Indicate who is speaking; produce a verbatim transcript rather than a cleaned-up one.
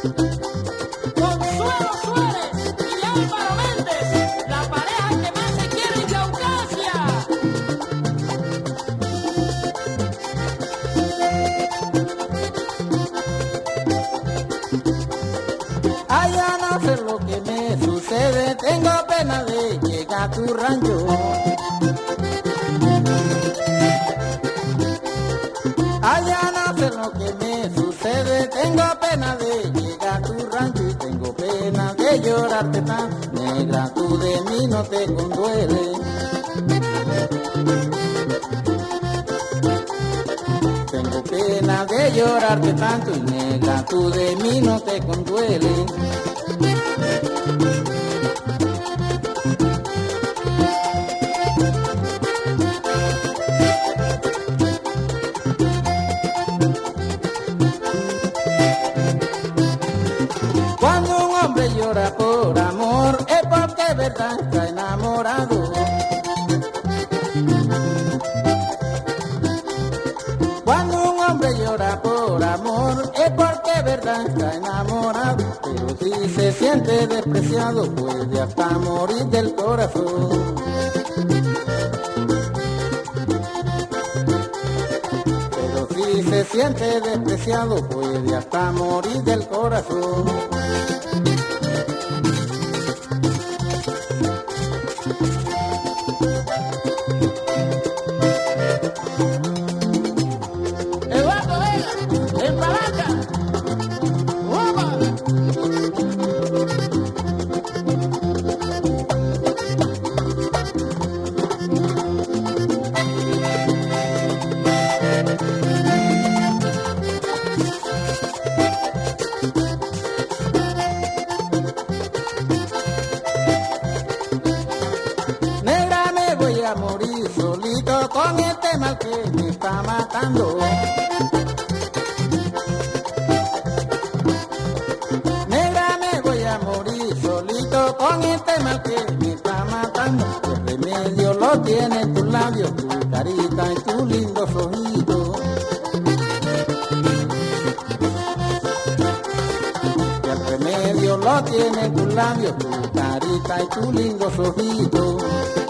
Speaker 1: Consuelo Suárez y Álvaro Méndez, la pareja que más se quiere en Caucasia.
Speaker 2: Allá no sé lo que me sucede, tengo pena de llegar a tu rancho. Allá no sé lo que me sucede, tengo pena de llegar a tu rancho y tengo pena de llorarte tan negra, tú de mí no te condueles. Tengo pena de llorarte tanto y negra, tú de mí no te condueles. Cuando un hombre llora por amor es porque de verdad está enamorado. Cuando un hombre llora por amor es porque de verdad está enamorado. Pero si se siente despreciado puede hasta morir del corazón. Pero si se siente despreciado puede hasta morir del corazón.
Speaker 1: Eduardo Vega, en Palanca. ¡Opa!
Speaker 2: Negra, me voy a morir solito con este mal que me está matando. Negra, me voy a morir solito con este mal que me está matando. El remedio lo tiene tus labios, tu carita y tus lindos ojitos. El remedio lo tiene tus labios, tu carita y tus lindos ojitos.